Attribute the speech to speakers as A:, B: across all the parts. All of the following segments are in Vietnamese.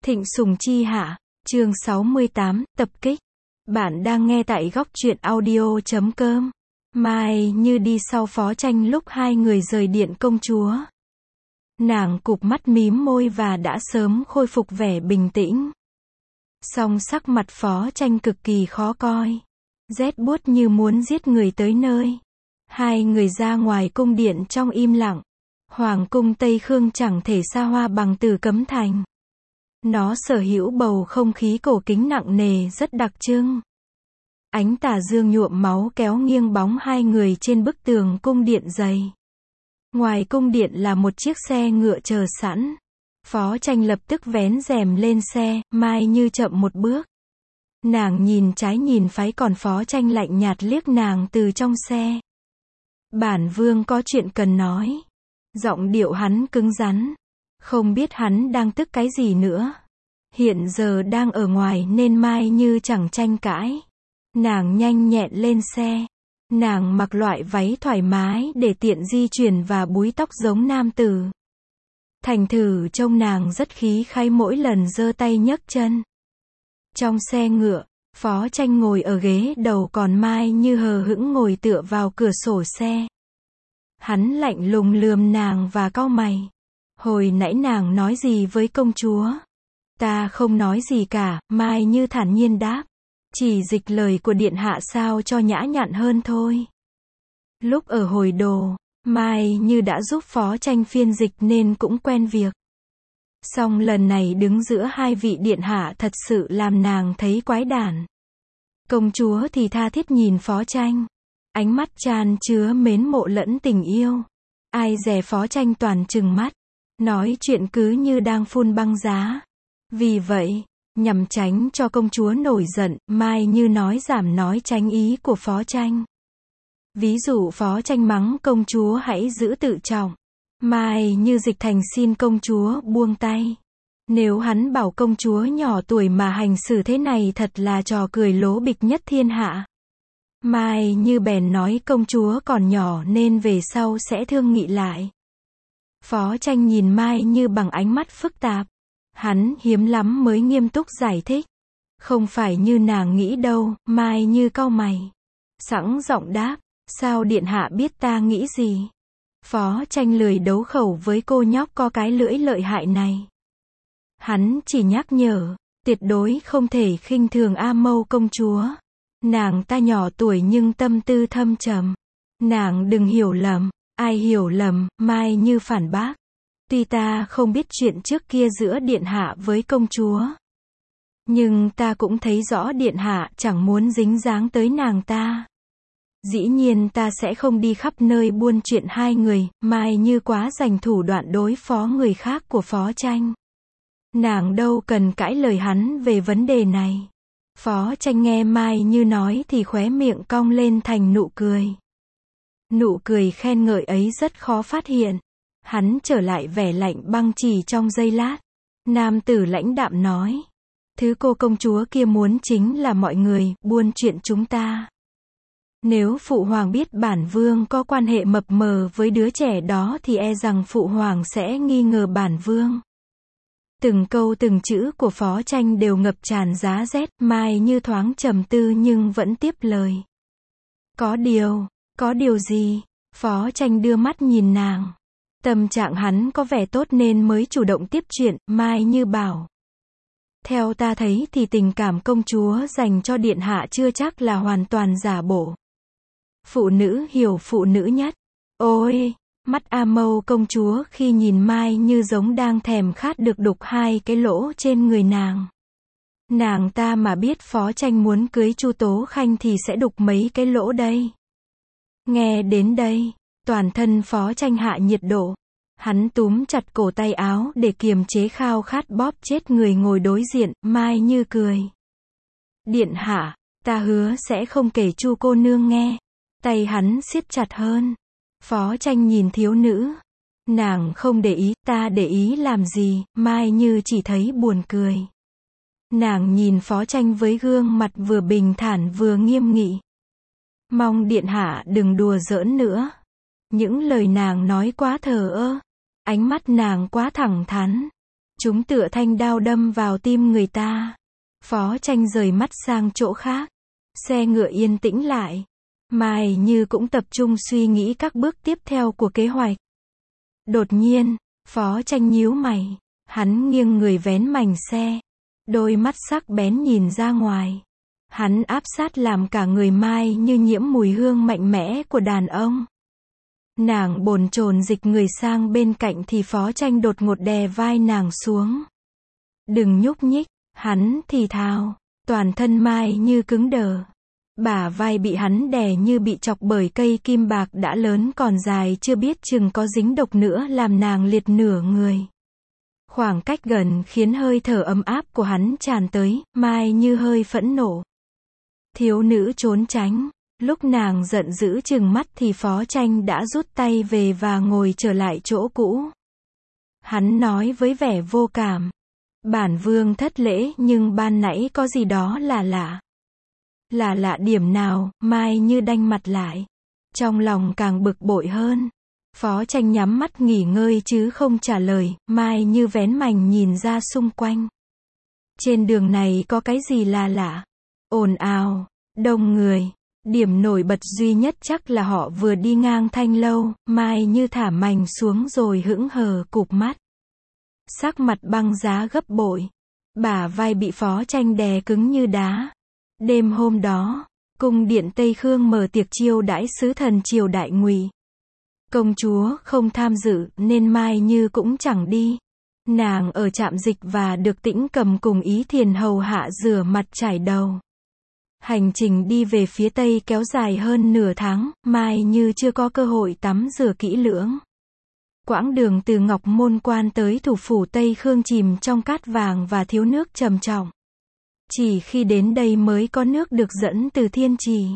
A: Thịnh Sùng Chi Hạ, chương 68, tập kích. Bạn đang nghe tại góc truyện audio.com. Mai Như đi sau Phó Tranh lúc hai người rời điện công chúa. Nàng cụp mắt mím môi và đã sớm khôi phục vẻ bình tĩnh. Song sắc mặt Phó Tranh cực kỳ khó coi. Rét buốt như muốn giết người tới nơi. Hai người ra ngoài cung điện trong im lặng. Hoàng cung Tây Khương chẳng thể xa hoa bằng Tử Cấm Thành. Nó sở hữu bầu không khí cổ kính nặng nề rất đặc trưng. Ánh tà dương nhuộm máu kéo nghiêng bóng hai người trên bức tường cung điện dày. Ngoài cung điện là một chiếc xe ngựa chờ sẵn. Phó Tranh lập tức vén rèm lên xe, Mai Như chậm một bước. Nàng nhìn trái nhìn phải còn Phó Tranh lạnh nhạt liếc nàng từ trong xe. Bản vương có chuyện cần nói. Giọng điệu hắn cứng rắn. Không biết hắn đang tức cái gì nữa. Hiện giờ đang ở ngoài nên Mai Như chẳng tranh cãi. Nàng nhanh nhẹn lên xe. Nàng mặc loại váy thoải mái để tiện di chuyển và búi tóc giống nam tử. Thành thử trông nàng rất khí khái mỗi lần giơ tay nhấc chân. Trong xe ngựa, Phó Tranh ngồi ở ghế đầu còn Mai Như hờ hững ngồi tựa vào cửa sổ xe. Hắn lạnh lùng lườm nàng và cau mày. Hồi nãy nàng nói gì với công chúa? Ta không nói gì cả, Mai Như thản nhiên đáp. Chỉ dịch lời của điện hạ sao cho nhã nhặn hơn thôi. Lúc ở hồi đồ, Mai Như đã giúp Phó Tranh phiên dịch nên cũng quen việc. Song lần này đứng giữa hai vị điện hạ thật sự làm nàng thấy quái đản. Công chúa thì tha thiết nhìn Phó Tranh. Ánh mắt tràn chứa mến mộ lẫn tình yêu. Ai dè Phó Tranh toàn trừng mắt. Nói chuyện cứ như đang phun băng giá. Vì vậy, nhằm tránh cho công chúa nổi giận, Mai Như nói giảm nói tránh ý của Phó Tranh. Ví dụ Phó Tranh mắng công chúa hãy giữ tự trọng. Mai Như dịch thành xin công chúa buông tay. Nếu hắn bảo công chúa nhỏ tuổi mà hành xử thế này thật là trò cười lố bịch nhất thiên hạ. Mai Như bèn nói công chúa còn nhỏ nên về sau sẽ thương nghị lại. Phó Tranh nhìn Mai Như bằng ánh mắt phức tạp. Hắn hiếm lắm mới nghiêm túc giải thích. Không phải như nàng nghĩ đâu, Mai Như cau mày. Sẵn giọng đáp, sao điện hạ biết ta nghĩ gì? Phó Tranh lười đấu khẩu với cô nhóc có cái lưỡi lợi hại này. Hắn chỉ nhắc nhở, tuyệt đối không thể khinh thường A Mâu công chúa. Nàng ta nhỏ tuổi nhưng tâm tư thâm trầm. Nàng đừng hiểu lầm. Ai hiểu lầm, Mai Như phản bác. Tuy ta không biết chuyện trước kia giữa điện hạ với công chúa. Nhưng ta cũng thấy rõ điện hạ chẳng muốn dính dáng tới nàng ta. Dĩ nhiên ta sẽ không đi khắp nơi buôn chuyện hai người, Mai Như quá dành thủ đoạn đối phó người khác của Phó Tranh. Nàng đâu cần cãi lời hắn về vấn đề này. Phó Tranh nghe Mai Như nói thì khóe miệng cong lên thành nụ cười. Nụ cười khen ngợi ấy rất khó phát hiện. Hắn trở lại vẻ lạnh băng chỉ trong giây lát. Nam tử lãnh đạm nói. Thứ cô công chúa kia muốn chính là mọi người buôn chuyện chúng ta. Nếu phụ hoàng biết bản vương có quan hệ mập mờ với đứa trẻ đó thì e rằng phụ hoàng sẽ nghi ngờ bản vương. Từng câu từng chữ của Phó Tranh đều ngập tràn giá rét. Mai Như thoáng trầm tư nhưng vẫn tiếp lời. Có điều gì? Phó Tranh đưa mắt nhìn nàng. Tâm trạng hắn có vẻ tốt nên mới chủ động tiếp chuyện. Mai Như bảo. Theo ta thấy thì tình cảm công chúa dành cho điện hạ chưa chắc là hoàn toàn giả bộ. Phụ nữ hiểu phụ nữ nhất. Ôi, mắt A Mâu công chúa khi nhìn Mai Như giống đang thèm khát được đục hai cái lỗ trên người nàng. Nàng ta mà biết Phó Tranh muốn cưới Chu Tố Khanh thì sẽ đục mấy cái lỗ đây. Nghe đến đây, toàn thân Phó Tranh hạ nhiệt độ. Hắn túm chặt cổ tay áo để kiềm chế khao khát bóp chết người ngồi đối diện. Mai Như cười. Điện hạ, ta hứa sẽ không kể Chu cô nương nghe. Tay hắn siết chặt hơn. Phó Tranh nhìn thiếu nữ. Nàng không để ý, ta để ý làm gì? Mai Như chỉ thấy buồn cười. Nàng nhìn Phó Tranh với gương mặt vừa bình thản vừa nghiêm nghị. Mong điện hạ đừng đùa giỡn nữa. Những lời nàng nói quá thờ ơ. Ánh mắt nàng quá thẳng thắn. Chúng tựa thanh đao đâm vào tim người ta. Phó Tranh rời mắt sang chỗ khác. Xe ngựa yên tĩnh lại. Mai Như cũng tập trung suy nghĩ các bước tiếp theo của kế hoạch. Đột nhiên, Phó Tranh nhíu mày. Hắn nghiêng người vén mành xe. Đôi mắt sắc bén nhìn ra ngoài. Hắn áp sát làm cả người Mai Như nhiễm mùi hương mạnh mẽ của đàn ông. Nàng bồn chồn dịch người sang bên cạnh thì Phó Tranh đột ngột đè vai nàng xuống. Đừng nhúc nhích, hắn thì thào. Toàn thân Mai Như cứng đờ. Bả vai bị hắn đè như bị chọc bởi cây kim bạc đã lớn còn dài chưa biết chừng có dính độc nữa làm nàng liệt nửa người. Khoảng cách gần khiến hơi thở ấm áp của hắn tràn tới, Mai Như hơi phẫn nộ. Thiếu nữ trốn tránh. Lúc nàng giận dữ trừng mắt thì Phó Tranh đã rút tay về và ngồi trở lại chỗ cũ. Hắn nói với vẻ vô cảm. Bản vương thất lễ nhưng ban nãy có gì đó là lạ. Là lạ điểm nào? Mai Như đanh mặt lại. Trong lòng càng bực bội hơn. Phó Tranh nhắm mắt nghỉ ngơi chứ không trả lời. Mai Như vén mành nhìn ra xung quanh. Trên đường này có cái gì là lạ? Ồn ào, đông người. Điểm nổi bật duy nhất chắc là họ vừa đi ngang thanh lâu. Mai Như thả mành xuống rồi hững hờ cụp mắt. Sắc mặt băng giá gấp bội. Bả vai bị Phó Tranh đè cứng như đá. Đêm hôm đó, cung điện Tây Khương mở tiệc chiêu đãi sứ thần triều đại Ngụy. Công chúa không tham dự nên Mai Như cũng chẳng đi. Nàng ở trạm dịch và được Tĩnh Cầm cùng Ý Thiền hầu hạ rửa mặt chải đầu. Hành trình đi về phía Tây kéo dài hơn nửa tháng, Mai Như chưa có cơ hội tắm rửa kỹ lưỡng. Quãng đường từ Ngọc Môn Quan tới thủ phủ Tây Khương chìm trong cát vàng và thiếu nước trầm trọng. Chỉ khi đến đây mới có nước được dẫn từ Thiên Trì.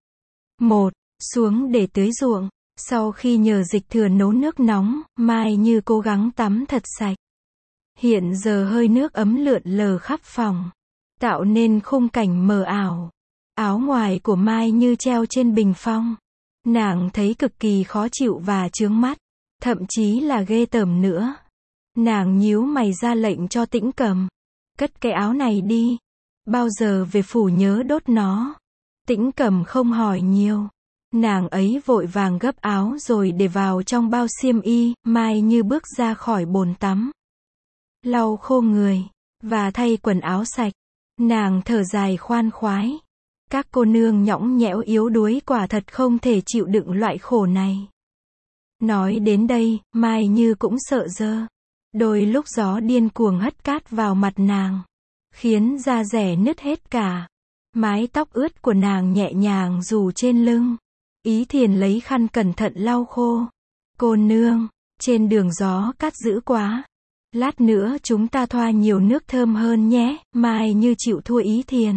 A: Xuống để tưới ruộng. Sau khi nhờ dịch thừa nấu nước nóng, Mai Như cố gắng tắm thật sạch. Hiện giờ hơi nước ấm lượn lờ khắp phòng, tạo nên khung cảnh mờ ảo. Áo ngoài của Mai Như treo trên bình phong. Nàng thấy cực kỳ khó chịu và chướng mắt, thậm chí là ghê tởm nữa. Nàng nhíu mày ra lệnh cho Tĩnh Cầm. Cất cái áo này đi. Bao giờ về phủ nhớ đốt nó. Tĩnh Cầm không hỏi nhiều. Nàng ấy vội vàng gấp áo rồi để vào trong bao xiêm y. Mai Như bước ra khỏi bồn tắm. Lau khô người, và thay quần áo sạch. Nàng thở dài khoan khoái. Các cô nương nhõng nhẽo yếu đuối quả thật không thể chịu đựng loại khổ này. Nói đến đây, Mai Như cũng sợ dơ. Đôi lúc gió điên cuồng hất cát vào mặt nàng, khiến da dẻ nứt hết cả. Mái tóc ướt của nàng nhẹ nhàng rủ trên lưng. Ý Thiền lấy khăn cẩn thận lau khô. Cô nương, trên đường gió cát dữ quá. Lát nữa chúng ta thoa nhiều nước thơm hơn nhé. Mai Như chịu thua Ý Thiền.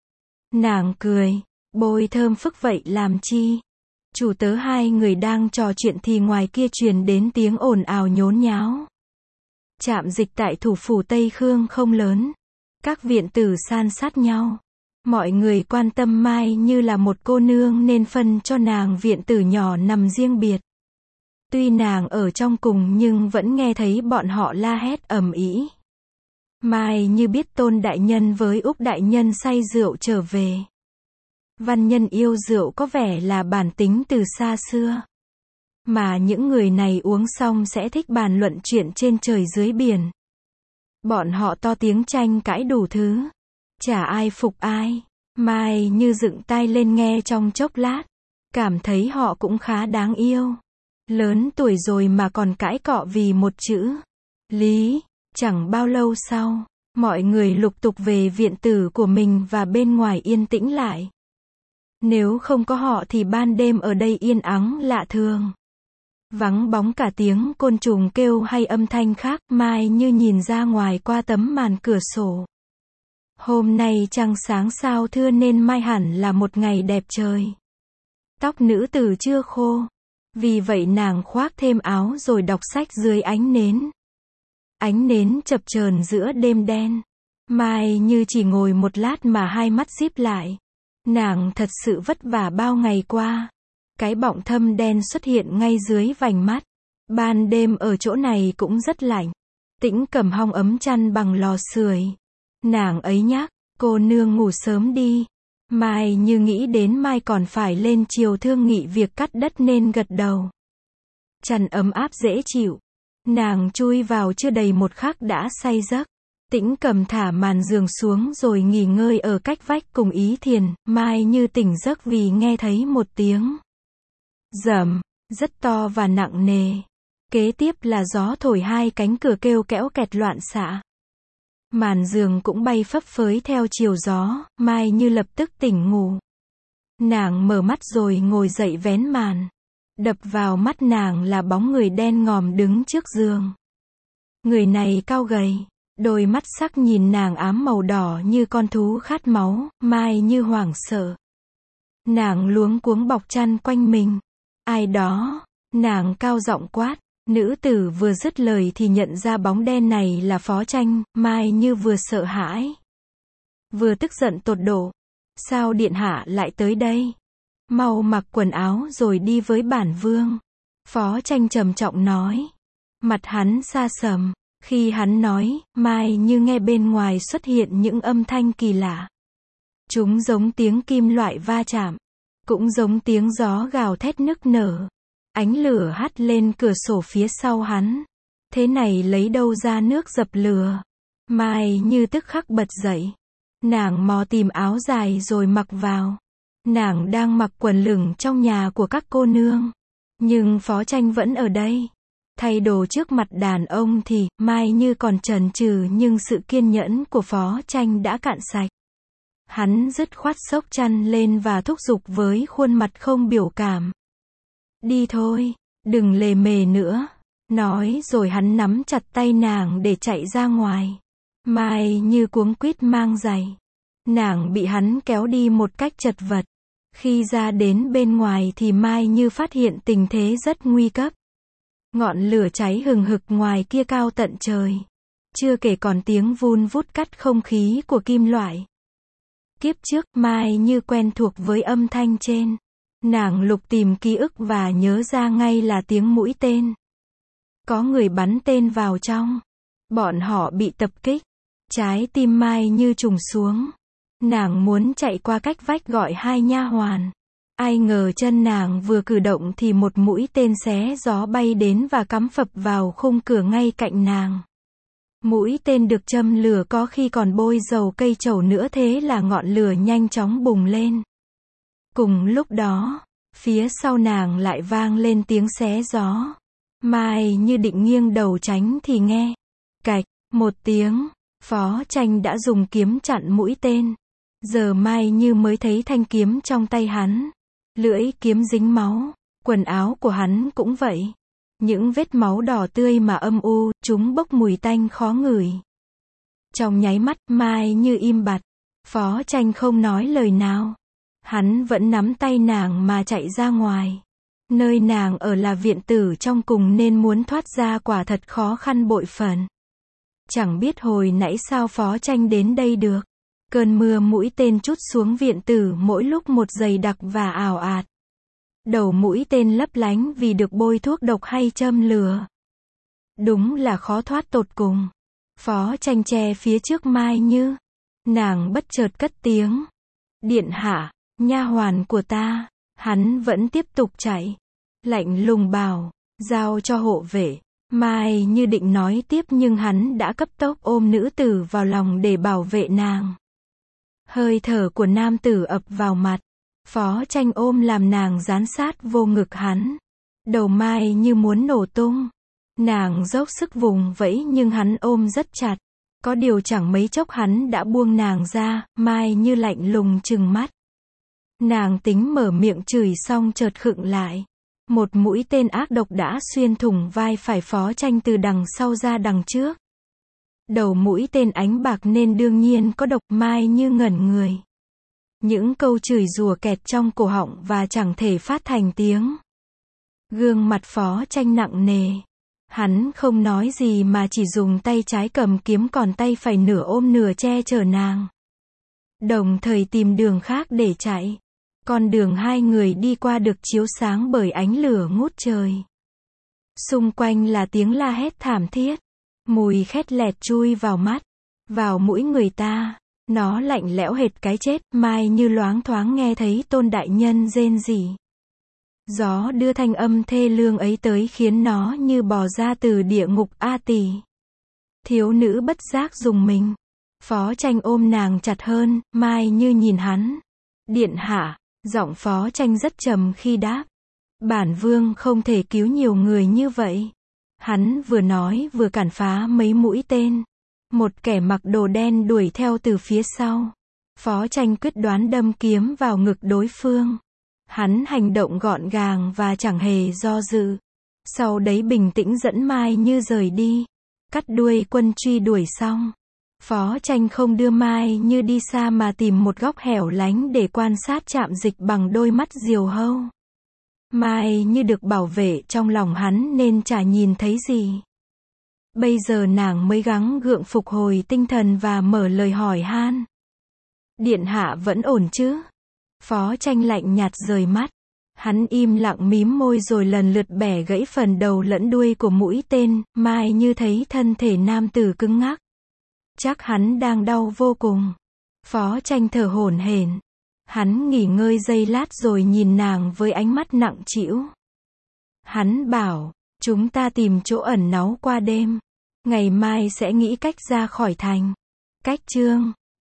A: Nàng cười, bôi thơm phức vậy làm chi? Chủ tớ hai người đang trò chuyện thì ngoài kia truyền đến tiếng ồn ào nhốn nháo. Trạm dịch tại thủ phủ Tây Khương không lớn. Các viện tử san sát nhau. Mọi người quan tâm Mai Như là một cô nương nên phân cho nàng viện tử nhỏ nằm riêng biệt. Tuy nàng ở trong cùng nhưng vẫn nghe thấy bọn họ la hét ầm ĩ. Mai Như biết Tôn đại nhân với Úc đại nhân say rượu trở về. Văn nhân yêu rượu có vẻ là bản tính từ xa xưa. Mà những người này uống xong sẽ thích bàn luận chuyện trên trời dưới biển. Bọn họ to tiếng tranh cãi đủ thứ. Chả ai phục ai. Mai Như dựng tai lên nghe trong chốc lát. Cảm thấy họ cũng khá đáng yêu. Lớn tuổi rồi mà còn cãi cọ vì một chữ lý. Chẳng bao lâu sau, mọi người lục tục về viện tử của mình và bên ngoài yên tĩnh lại. Nếu không có họ thì ban đêm ở đây yên ắng lạ thường. Vắng bóng cả tiếng côn trùng kêu hay âm thanh khác. Mai Như nhìn ra ngoài qua tấm màn cửa sổ. Hôm nay trăng sáng sao thưa nên mai hẳn là một ngày đẹp trời. Tóc nữ tử chưa khô. Vì vậy nàng khoác thêm áo rồi đọc sách dưới ánh nến. Ánh nến chập chờn giữa đêm đen. Mai Như chỉ ngồi một lát mà hai mắt díp lại. Nàng thật sự vất vả bao ngày qua. Cái bọng thâm đen xuất hiện ngay dưới vành mắt. Ban đêm ở chỗ này cũng rất lạnh. Tĩnh Cầm hong ấm chăn bằng lò sưởi. Nàng ấy nhắc, cô nương ngủ sớm đi. Mai Như nghĩ đến mai còn phải lên chiều thương nghị việc cắt đất nên gật đầu. Chăn ấm áp dễ chịu. Nàng chui vào chưa đầy một khắc đã say giấc. Tĩnh Cầm thả màn giường xuống rồi nghỉ ngơi ở cách vách cùng Ý Thiền. Mai Như tỉnh giấc vì nghe thấy một tiếng rầm, rất to và nặng nề. Kế tiếp là gió thổi hai cánh cửa kêu kẽo kẹt loạn xạ. Màn giường cũng bay phấp phới theo chiều gió, Mai Như lập tức tỉnh ngủ. Nàng mở mắt rồi ngồi dậy vén màn. Đập vào mắt nàng là bóng người đen ngòm đứng trước giường. Người này cao gầy, đôi mắt sắc nhìn nàng ám màu đỏ như con thú khát máu, Mai Như hoảng sợ. Nàng luống cuống bọc chăn quanh mình. Ai đó? Nàng cao giọng quát. Nữ tử vừa dứt lời thì nhận ra bóng đen này là Phó Tranh, Mai Như vừa sợ hãi, vừa tức giận tột độ. Sao điện hạ lại tới đây? Mau mặc quần áo rồi đi với bản vương. Phó Tranh trầm trọng nói. Mặt hắn xa sầm. Khi hắn nói, Mai Như nghe bên ngoài xuất hiện những âm thanh kỳ lạ. Chúng giống tiếng kim loại va chạm, cũng giống tiếng gió gào thét nức nở. Ánh lửa hắt lên cửa sổ phía sau hắn. Thế này lấy đâu ra nước dập lửa? Mai Như tức khắc bật dậy. Nàng mò tìm áo dài rồi mặc vào. Nàng đang mặc quần lửng trong nhà của các cô nương. Nhưng Phó Tranh vẫn ở đây. Thay đồ trước mặt đàn ông thì, Mai Như còn chần chừ nhưng sự kiên nhẫn của Phó Tranh đã cạn sạch. Hắn dứt khoát xốc chăn lên và thúc giục với khuôn mặt không biểu cảm. Đi thôi, đừng lề mề nữa. Nói rồi hắn nắm chặt tay nàng để chạy ra ngoài. Mai Như cuống quýt mang giày. Nàng bị hắn kéo đi một cách chật vật. Khi ra đến bên ngoài thì Mai Như phát hiện tình thế rất nguy cấp. Ngọn lửa cháy hừng hực ngoài kia cao tận trời. Chưa kể còn tiếng vun vút cắt không khí của kim loại. Kiếp trước, Mai Như quen thuộc với âm thanh trên. Nàng lục tìm ký ức và nhớ ra ngay là tiếng mũi tên. Có người bắn tên vào trong. Bọn họ bị tập kích. Trái tim Mai Như trùng xuống. Nàng muốn chạy qua cách vách gọi hai nha hoàn. Ai ngờ chân nàng vừa cử động thì một mũi tên xé gió bay đến và cắm phập vào khung cửa ngay cạnh nàng. Mũi tên được châm lửa có khi còn bôi dầu cây trầu nữa, thế là ngọn lửa nhanh chóng bùng lên. Cùng lúc đó, phía sau nàng lại vang lên tiếng xé gió. Mai Như định nghiêng đầu tránh thì nghe cạch một tiếng, Phó Tranh đã dùng kiếm chặn mũi tên. Giờ Mai Như mới thấy thanh kiếm trong tay hắn. Lưỡi kiếm dính máu, quần áo của hắn cũng vậy. Những vết máu đỏ tươi mà âm u, chúng bốc mùi tanh khó ngửi. Trong nháy mắt, Mai Như im bặt. Phó Tranh không nói lời nào. Hắn vẫn nắm tay nàng mà chạy ra ngoài. Nơi nàng ở là viện tử trong cùng nên muốn thoát ra quả thật khó khăn bội phần. Chẳng biết hồi nãy sao Phó Tranh đến đây được. Cơn mưa mũi tên trút xuống viện tử mỗi lúc một dày đặc và ào ạt. Đầu mũi tên lấp lánh vì được bôi thuốc độc hay châm lửa. Đúng là khó thoát tột cùng. Phó Tranh che phía trước Mai Như. Nàng bất chợt cất tiếng. Điện hạ, nha hoàn của ta. Hắn vẫn tiếp tục chạy. Lạnh lùng bảo, giao cho hộ vệ. Mai Như định nói tiếp nhưng hắn đã cấp tốc ôm nữ tử vào lòng để bảo vệ nàng. Hơi thở của nam tử ập vào mặt. Phó Tranh ôm làm nàng dán sát vô ngực hắn. Đầu Mai Như muốn nổ tung. Nàng dốc sức vùng vẫy nhưng hắn ôm rất chặt. Có điều chẳng mấy chốc hắn đã buông nàng ra. Mai Như lạnh lùng trừng mắt. Nàng tính mở miệng chửi xong chợt khựng lại. Một mũi tên ác độc đã xuyên thủng vai phải Phó Tranh từ đằng sau ra đằng trước. Đầu mũi tên ánh bạc nên đương nhiên có độc. Mai Như ngẩn người. Những câu chửi rủa kẹt trong cổ họng và chẳng thể phát thành tiếng. Gương mặt Phó Tranh nặng nề. Hắn không nói gì mà chỉ dùng tay trái cầm kiếm còn tay phải nửa ôm nửa che chở nàng. Đồng thời tìm đường khác để chạy. Con đường hai người đi qua được chiếu sáng bởi ánh lửa ngút trời. Xung quanh là tiếng la hét thảm thiết. Mùi khét lẹt chui vào mắt, vào mũi người ta. Nó lạnh lẽo hệt cái chết. Mai Như loáng thoáng nghe thấy Tôn đại nhân rên rỉ. Gió đưa thanh âm thê lương ấy tới khiến nó như bò ra từ địa ngục A Tỳ. Thiếu nữ bất giác rùng mình. Phó Tranh ôm nàng chặt hơn. Mai Như nhìn hắn. Điện hạ. Giọng Phó Tranh rất trầm khi đáp. Bản vương không thể cứu nhiều người như vậy. Hắn vừa nói vừa cản phá mấy mũi tên. Một kẻ mặc đồ đen đuổi theo từ phía sau. Phó Tranh quyết đoán đâm kiếm vào ngực đối phương. Hắn hành động gọn gàng và chẳng hề do dự. Sau đấy bình tĩnh dẫn Mai Như rời đi. Cắt đuôi quân truy đuổi xong. Phó Tranh không đưa Mai Như đi xa mà tìm một góc hẻo lánh để quan sát Trạm Dịch bằng đôi mắt diều hâu. Mai Như được bảo vệ trong lòng hắn nên chả nhìn thấy gì. Bây giờ nàng mới gắng gượng phục hồi tinh thần và mở lời hỏi han. Điện hạ vẫn ổn chứ? Phó Tranh lạnh nhạt rời mắt. Hắn im lặng mím môi rồi lần lượt bẻ gãy phần đầu lẫn đuôi của mũi tên. Mai Như thấy thân thể nam tử cứng ngắc. Chắc hắn đang đau vô cùng. Phó Tranh thở hổn hển. Hắn nghỉ ngơi giây lát rồi nhìn nàng với ánh mắt nặng trĩu. Hắn bảo, chúng ta tìm chỗ ẩn náu qua đêm. Ngày mai sẽ nghĩ cách ra khỏi thành. Cách chương